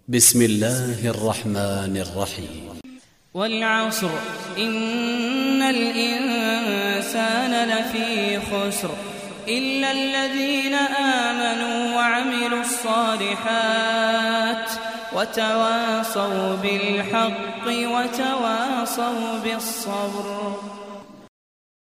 بسم الله الرحمن الرحيم. والعصر إن الإنسان لفي خسر إلا الذين آمنوا وعملوا الصالحات وتواصوا بالحق وتواصوا بالصبر.